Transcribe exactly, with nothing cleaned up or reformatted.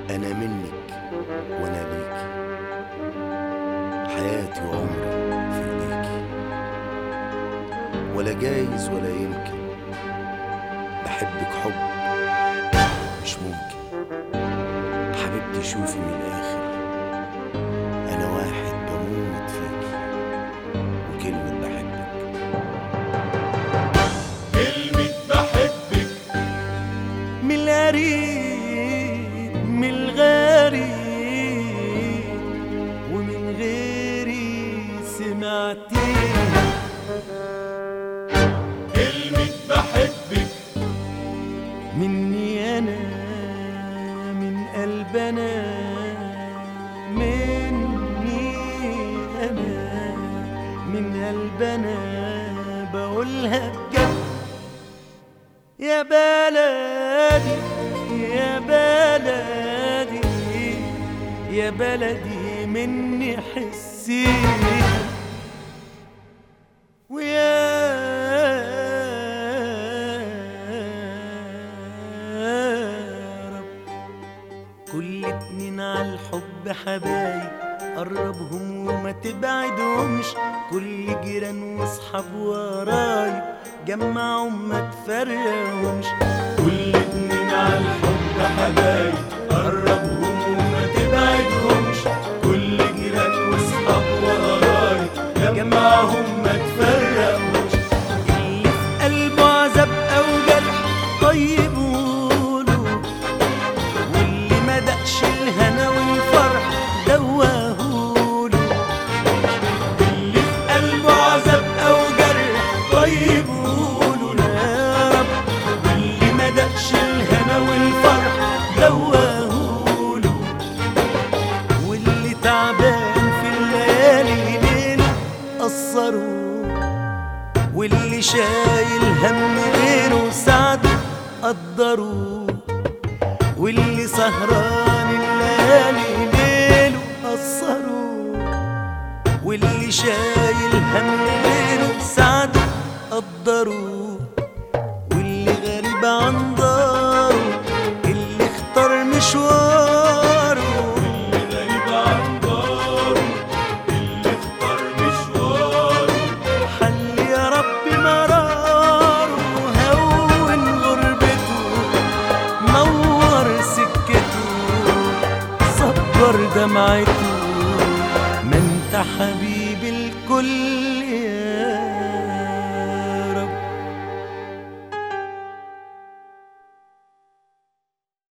أنا منك وأنا ليكي، حياتي وعمري في إيديكي، ولا جايز ولا يمكن بحبك حب مش ممكن. حبيبتي شوفي من الآخر، أنا واحد بموت فيكي، وكلمة بحبك كلمة بحبك من القريب من الغريب، ومن غيري سمعتيها. كلمة بحبك مني أنا من قلبنا، مني أنا من قلبنا بقولها بجد. يا بلدي يا بلدي يا بلدي مني حسيها، ويا رب كل اتنين عالحب حبايب قربهم وما تبعدهمش، كل جيران واصحاب ورايب جمعهم ما تفرقهمش. كل اتنين عالحب حبايب قربهم وما تبعدهمش، كل جيران واصحاب وقرايب جمعهم ما تفرقهمش. اللي في قلبه عذاب أو جرح طيب قوله، واللي ما دقش الهنا والفرح دوهوله. اللي في قلبه عذاب أو جرح طيب قوله يا رب، واللي ما دقش الهنا والفرح دوهوله. واللي تعبان في الليالي ليل قصره، واللي شايل هم غيره ساعده قدره، واللي سهران الليالي ليله قصره، واللي شايل هم غيره ساعده قدره. واللي غريب عن داره، اللي اختار مشواره، اللي غريب عن داره، اللي اختار مشواره. حل يا رب مراره، هون غربته نور سكته صبر دمعته. ما انت حبيب الكل